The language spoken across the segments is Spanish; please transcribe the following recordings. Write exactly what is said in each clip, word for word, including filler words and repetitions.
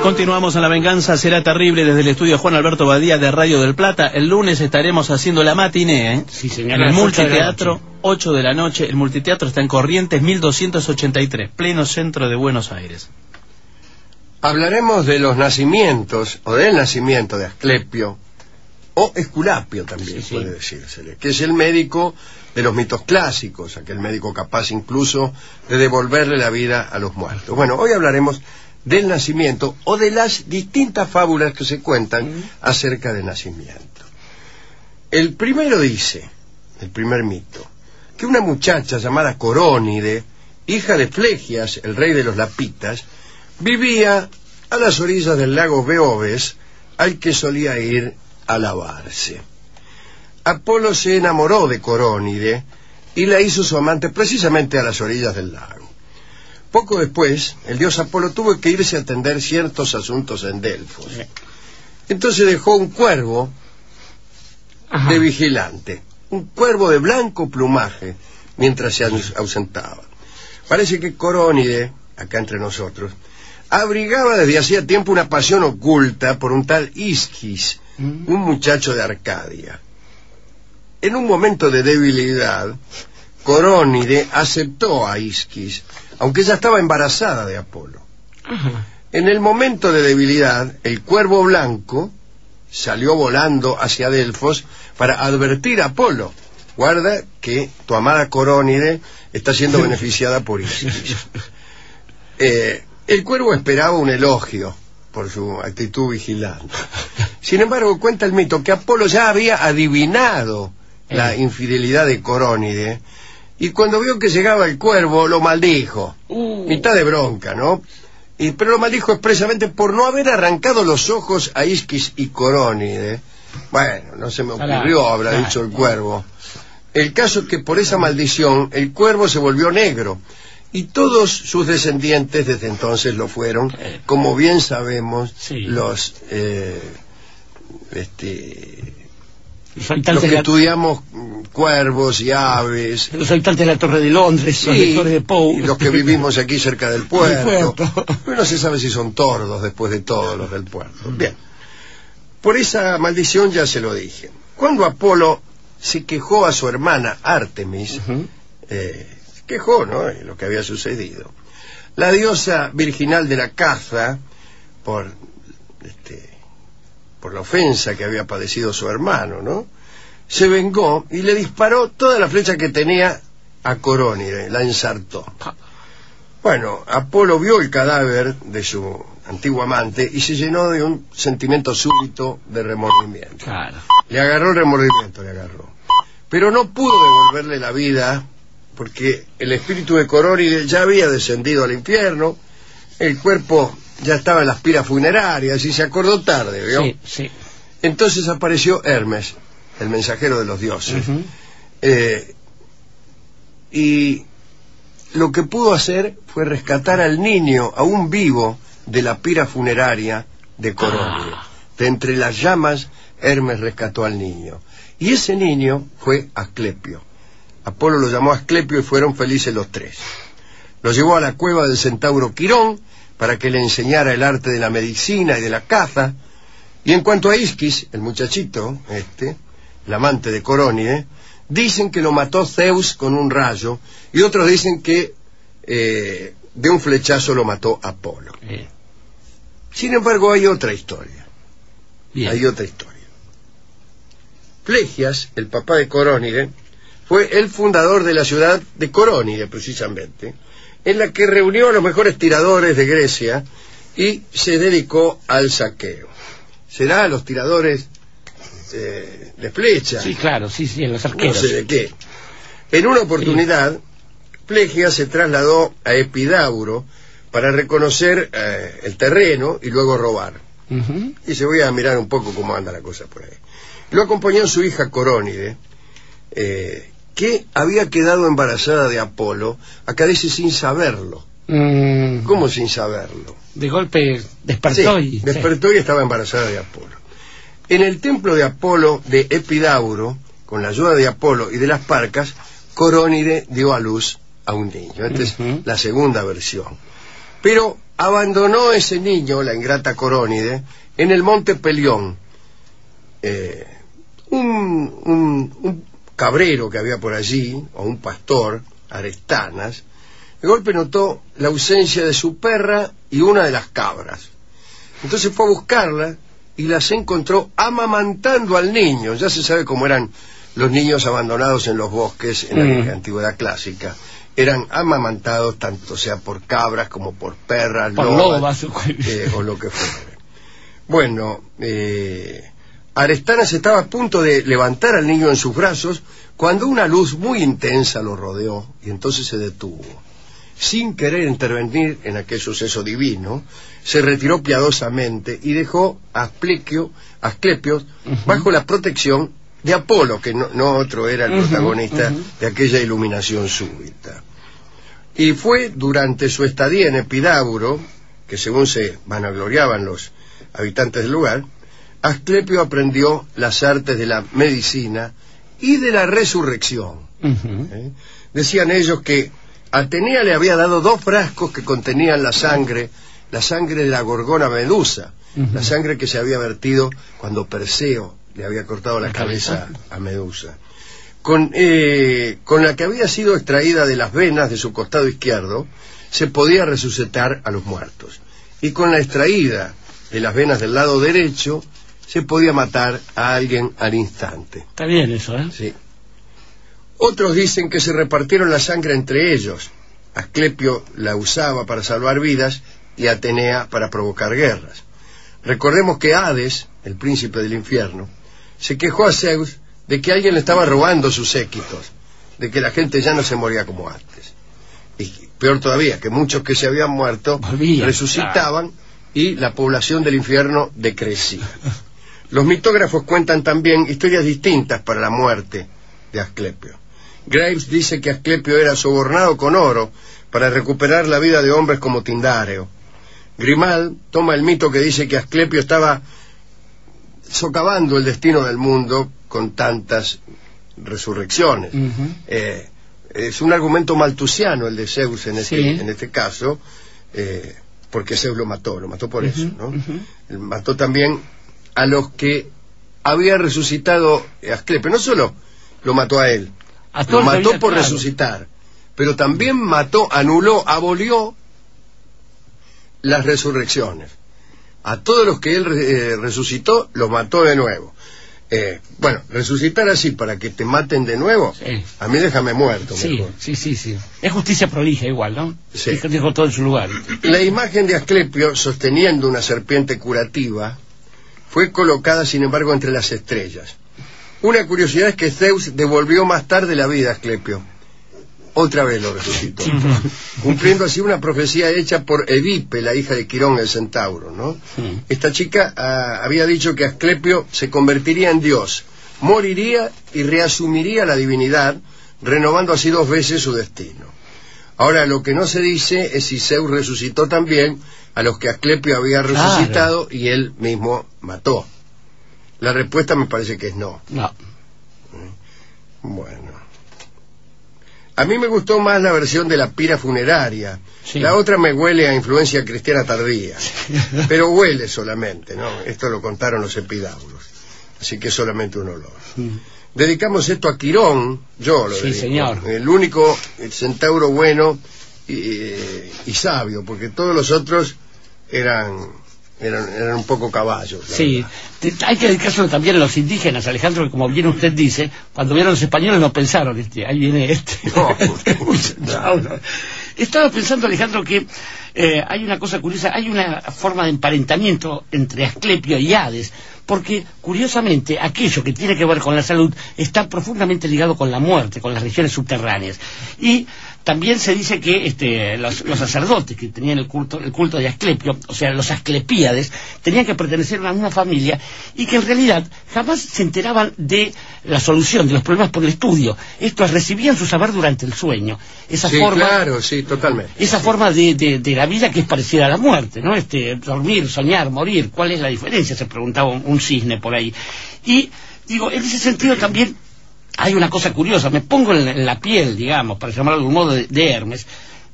Continuamos en La Venganza Será Terrible desde el estudio Juan Alberto Badía de Radio del Plata. El lunes estaremos haciendo la matiné, ¿eh? Sí, señor. En el multiteatro, ocho de la noche. El multiteatro está en Corrientes mil doscientos ochenta y tres, pleno centro de Buenos Aires. Hablaremos de los nacimientos, o del nacimiento de Asclepio, o Esculapio también, sí, puede sí. decírsele, que es el médico de los mitos clásicos, aquel médico capaz incluso de devolverle la vida a los muertos. Bueno, hoy hablaremos del nacimiento o de las distintas fábulas que se cuentan mm. acerca del nacimiento. El primero dice, el primer mito, que una muchacha llamada Corónide, hija de Flegias, el rey de los Lapitas, vivía a las orillas del lago Beoves, al que solía ir a lavarse. Apolo se enamoró de Corónide y la hizo su amante precisamente a las orillas del lago. Poco después, el dios Apolo tuvo que irse a atender ciertos asuntos en Delfos. Entonces dejó un cuervo Ajá. de vigilante, un cuervo de blanco plumaje, mientras se ausentaba. Parece que Corónide, acá entre nosotros, abrigaba desde hacía tiempo una pasión oculta por un tal Isquis, ¿Mm? un muchacho de Arcadia. En un momento de debilidad, Corónide aceptó a Isquis, aunque ella estaba embarazada de Apolo. Ajá. En el momento de debilidad, el cuervo blanco salió volando hacia Delfos para advertir a Apolo: guarda que tu amada Corónide está siendo beneficiada por Isquis. Eh, el cuervo esperaba un elogio por su actitud vigilante. Sin embargo, cuenta el mito que Apolo ya había adivinado la infidelidad de Corónide, y cuando vio que llegaba el cuervo lo maldijo, uh. mitad de bronca, ¿no? Y, pero lo maldijo expresamente por no haber arrancado los ojos a Isquis y Corónide. Bueno, no se me ocurrió, habrá dicho el cuervo. El caso es que por esa maldición el cuervo se volvió negro, y todos sus descendientes desde entonces lo fueron, como bien sabemos, sí. los eh, este los que la... estudiamos cuervos y aves, los habitantes de la Torre de Londres, sí, los lectores de Poe, y los que vivimos aquí cerca del puerto. Pero no se sabe si son tordos después de todo los del puerto. Bien, por esa maldición ya se lo dije. Cuando Apolo se quejó a su hermana Artemis, uh-huh. eh, quejó, ¿no?, de lo que había sucedido, la diosa virginal de la caza, por este, por la ofensa que había padecido su hermano, ¿no?, se vengó y le disparó toda la flecha que tenía a Corónide, la ensartó. Bueno, Apolo vio el cadáver de su antiguo amante y se llenó de un sentimiento súbito de remordimiento. Claro. Le agarró el remordimiento, le agarró. Pero no pudo devolverle la vida, porque el espíritu de Corónide ya había descendido al infierno, el cuerpo ya estaba en las piras funerarias y se acordó tarde, ¿vio? Sí, sí. Entonces apareció Hermes, el mensajero de los dioses, uh-huh. eh, y lo que pudo hacer fue rescatar al niño, aún vivo, de la pira funeraria de Corónide. Ah. De entre las llamas, Hermes rescató al niño, y ese niño fue Asclepio. Apolo lo llamó Asclepio y fueron felices los tres. Lo llevó a la cueva del centauro Quirón para que le enseñara el arte de la medicina y de la caza. Y en cuanto a Isquis, el muchachito, este, el amante de Corónide, dicen que lo mató Zeus con un rayo, y otros dicen que eh, de un flechazo lo mató Apolo. Bien. Sin embargo, hay otra historia. Bien. Hay otra historia. Flegias, el papá de Corónide, fue el fundador de la ciudad de Corónide, precisamente, en la que reunió a los mejores tiradores de Grecia y se dedicó al saqueo. ¿Será a los tiradores eh, de flecha? Sí, claro, sí, sí, en los arqueros. No sé de qué. En una oportunidad, sí. Flegias se trasladó a Epidauro para reconocer eh, el terreno y luego robar. Uh-huh. Y se voy a mirar un poco cómo anda la cosa por ahí. Lo acompañó su hija Corónide, eh, que había quedado embarazada de Apolo, acá dice sin saberlo. Mm. ¿Cómo sin saberlo? De golpe despertó sí, y... despertó sí. y estaba embarazada de Apolo. En el templo de Apolo de Epidauro, con la ayuda de Apolo y de las parcas, Corónide dio a luz a un niño. Esta uh-huh. es la segunda versión. Pero abandonó ese niño, la ingrata Corónide, en el monte Pelión. Eh, un, un, un cabrero que había por allí, o un pastor, Arestanas, de golpe notó la ausencia de su perra y una de las cabras. Entonces fue a buscarla y las encontró amamantando al niño. Ya se sabe cómo eran los niños abandonados en los bosques en la mm. antigüedad clásica. Eran amamantados tanto sea por cabras como por perras, por lobas, eh, o lo que fuera. Bueno, eh, Arestanas estaba a punto de levantar al niño en sus brazos cuando una luz muy intensa lo rodeó y entonces se detuvo. Sin querer intervenir en aquel suceso divino, se retiró piadosamente y dejó a Asclepio, Asclepio uh-huh. bajo la protección de Apolo, que no, no otro era el uh-huh, protagonista uh-huh. de aquella iluminación súbita. Y fue durante su estadía en Epidauro, que según se vanagloriaban los habitantes del lugar, Asclepio aprendió las artes de la medicina y de la resurrección. Uh-huh. ¿Eh? Decían ellos que Atenea le había dado dos frascos que contenían la sangre, la sangre de la gorgona Medusa, uh-huh. la sangre que se había vertido cuando Perseo le había cortado la, la cabeza, cabeza a Medusa, con, eh, con la que había sido extraída de las venas de su costado izquierdo, se podía resucitar a los muertos, y con la extraída de las venas del lado derecho, se podía matar a alguien al instante. Está bien eso, ¿eh? Sí. Otros dicen que se repartieron la sangre entre ellos. Asclepio la usaba para salvar vidas y Atenea para provocar guerras. Recordemos que Hades, el príncipe del infierno, se quejó a Zeus de que alguien le estaba robando sus séquitos, de que la gente ya no se moría como antes. Y peor todavía, que muchos que se habían muerto Volvía, resucitaban claro. y la población del infierno decrecía. Los mitógrafos cuentan también historias distintas para la muerte de Asclepio. Graves dice que Asclepio era sobornado con oro para recuperar la vida de hombres como Tindáreo. Grimal toma el mito que dice que Asclepio estaba socavando el destino del mundo con tantas resurrecciones. Uh-huh. eh, es un argumento maltusiano el de Zeus en este, sí. en este caso, eh, porque Zeus lo mató, lo mató por uh-huh. eso, ¿no? Uh-huh. Él mató también a los que había resucitado Asclepio. No solo lo mató a él, a lo mató por claro. resucitar, pero también mató, anuló, abolió las resurrecciones. A todos los que él eh, resucitó, los mató de nuevo. Eh, bueno, resucitar así para que te maten de nuevo, sí. a mí déjame muerto. Sí, mejor. sí, sí, sí. Es justicia prolija igual, ¿no? Sí. Dijo todo en su lugar. La imagen de Asclepio sosteniendo una serpiente curativa fue colocada, sin embargo, entre las estrellas. Una curiosidad es que Zeus devolvió más tarde la vida a Asclepio. Otra vez lo resucitó, cumpliendo así una profecía hecha por Edipe, la hija de Quirón el centauro, ¿no? Sí. Esta chica uh, había dicho que Asclepio se convertiría en dios, moriría y reasumiría la divinidad, renovando así dos veces su destino. Ahora, lo que no se dice es si Zeus resucitó también a los que Asclepio había resucitado, claro. y él mismo mató. La respuesta me parece que es no. No. Bueno. A mí me gustó más la versión de la pira funeraria. Sí. La otra me huele a influencia cristiana tardía. Pero huele solamente, ¿no? Esto lo contaron los epidauros. Así que es solamente un olor. Mm. Dedicamos esto a Quirón, yo lo sí, dedico. Señor. El único el centauro bueno y, y sabio, porque todos los otros eran... Eran, eran un poco caballos. Sí, te, hay que dedicárselo también a los indígenas, Alejandro, que como bien usted dice, cuando vieron los españoles no pensaron, este, ahí viene este. No, no, no. Estaba pensando, Alejandro, que eh, hay una cosa curiosa, hay una forma de emparentamiento entre Asclepio y Hades, porque curiosamente aquello que tiene que ver con la salud está profundamente ligado con la muerte, con las regiones subterráneas. Y también se dice que este, los, los sacerdotes que tenían el culto, el culto de Asclepio, o sea, los asclepíades, tenían que pertenecer a una misma familia y que en realidad jamás se enteraban de la solución de los problemas por el estudio. Estos recibían su saber durante el sueño. Esa sí, forma, claro, sí, totalmente. Esa sí. forma de, de, de la vida que es parecida a la muerte, ¿no? Este, dormir, soñar, morir. ¿Cuál es la diferencia? Se preguntaba un, un cisne por ahí. Y, digo, en ese sentido también hay una cosa curiosa, me pongo en la, en la piel, digamos, para llamarlo de algún modo, de, de Hermes.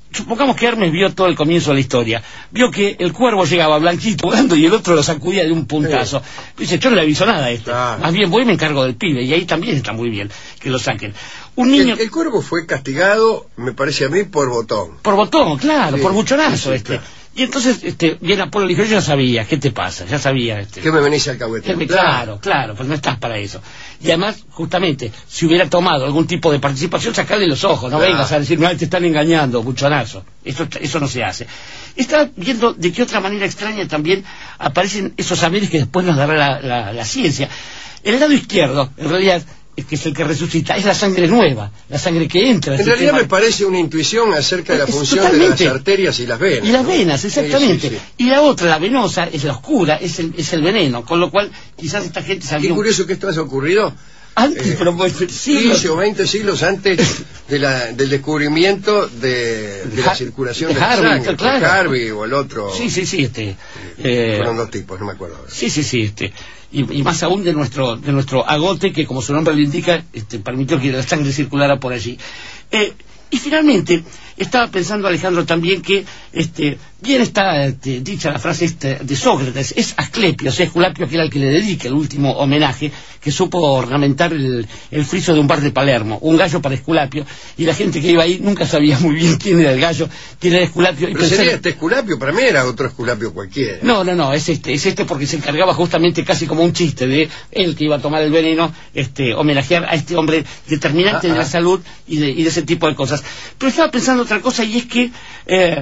supongamos que Hermes vio todo el comienzo de la historia, vio que el cuervo llegaba blanquito volando y el otro lo sacudía de un puntazo. Sí. Dice, yo no le aviso nada a este. Claro. Más bien voy y me encargo del pibe, y ahí también está muy bien que lo saquen. Un niño... el, el cuervo fue castigado, me parece a mí, por botón. Por botón, claro, sí, por buchonazo, sí, sí, este. Claro. Y entonces, este, viene Apolo y le dijo, yo ya sabía, ¿qué te pasa? Ya sabía, este. ¿Qué me venís al cahuete? Claro, claro, claro, pues no estás para eso. Y además, justamente, si hubiera tomado algún tipo de participación, sacarle los ojos, no claro. vengas a decir, no, te están engañando, buchonazo. Eso, eso no se hace. Estaba viendo de qué otra manera extraña también aparecen esos saberes que después nos dará la, la, la ciencia. El lado izquierdo, en realidad, que es el que resucita, es la sangre nueva, la sangre que entra. En realidad me parece una intuición acerca de la es, función totalmente. de las arterias y las venas. Y las ¿no? venas, exactamente. Sí, sí, sí. Y la otra, la venosa, es la oscura, es el, es el veneno, con lo cual quizás esta gente salió... Qué curioso que esto haya ocurrido antes, eh, pero pues, quince o veinte siglos antes de la, del descubrimiento de, de la circulación de, de la Harvey, sangre, claro. Harvey o el otro. Sí, sí, sí, este... Eh, fueron dos tipos, no me acuerdo ahora. Sí, sí, sí, este... Y, y más aún de nuestro de nuestro agote, que como su nombre lo indica, este, permitió que la sangre circulara por allí. Eh, y finalmente, estaba pensando, Alejandro, también que, este, bien está este, dicha la frase este, de Sócrates, es Asclepio, o sea, Esculapio, que era el que le dedica el último homenaje, que supo ornamentar el, el friso de un bar de Palermo, un gallo para Esculapio, y la gente que iba ahí nunca sabía muy bien quién era el gallo, quién era Esculapio. Pero sería este Esculapio, para mí era otro Esculapio cualquiera. No, no, no, es este, es este porque se encargaba justamente casi como un chiste de él que iba a tomar el veneno, este, homenajear a este hombre determinante ah, de la ah. salud y de, y de ese tipo de cosas. Pero estaba pensando otra cosa, y es que eh,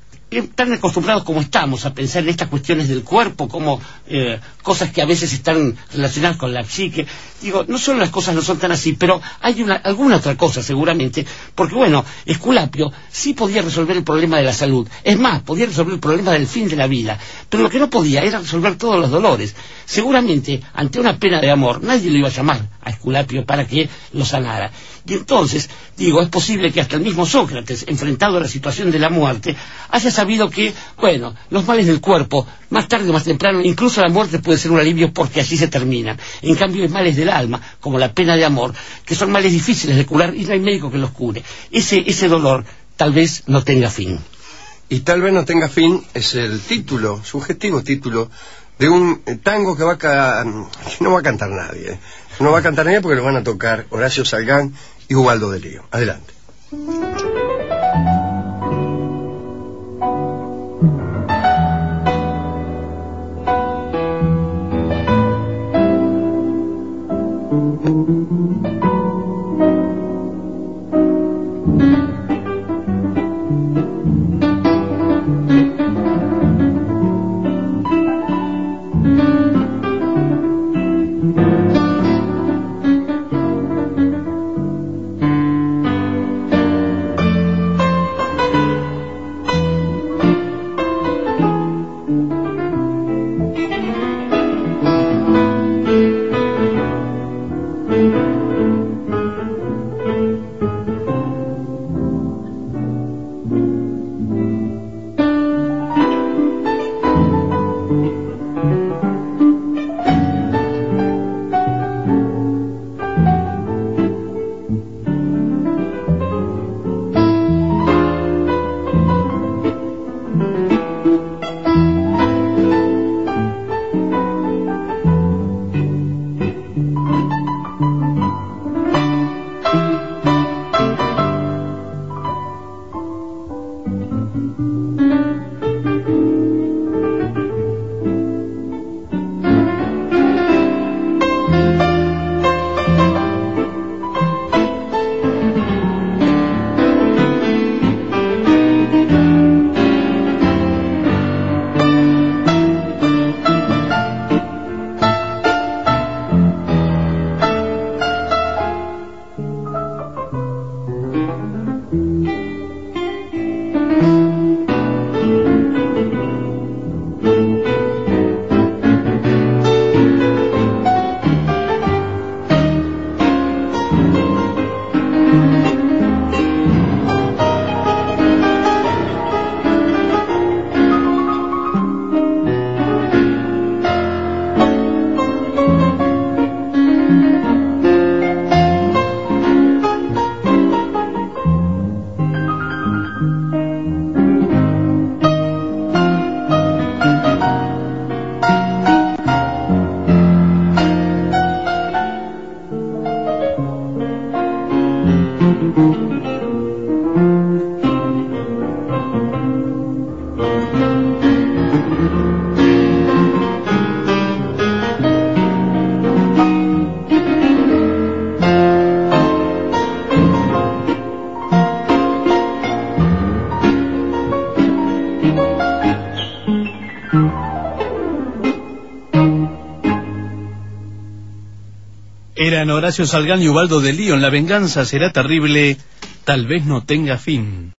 tan acostumbrados como estamos a pensar en estas cuestiones del cuerpo como eh, cosas que a veces están relacionadas con la psique, digo, no solo las cosas no son tan así, pero hay una, alguna otra cosa seguramente, porque bueno, Esculapio sí podía resolver el problema de la salud, es más, podía resolver el problema del fin de la vida, pero lo que no podía era resolver todos los dolores. Seguramente, ante una pena de amor, nadie lo iba a llamar a Esculapio para que lo sanara. Y entonces, digo, es posible que hasta el mismo Sócrates, enfrentado a la situación de la muerte, haya sabido que, bueno, los males del cuerpo, más tarde o más temprano, incluso la muerte puede ser un alivio porque así se terminan. En cambio, los males del alma, como la pena de amor, que son males difíciles de curar y no hay médico que los cure, ese, ese dolor tal vez no tenga fin. Y tal vez no tenga fin es el título, subjetivo título, de un tango que va a ca... no va a cantar nadie, ¿eh? No va a cantar nadie porque lo van a tocar Horacio Salgán y Ubaldo de Lío. Adelante. Eran Horacio Salgán y Ubaldo de Lío. La venganza será terrible, tal vez no tenga fin.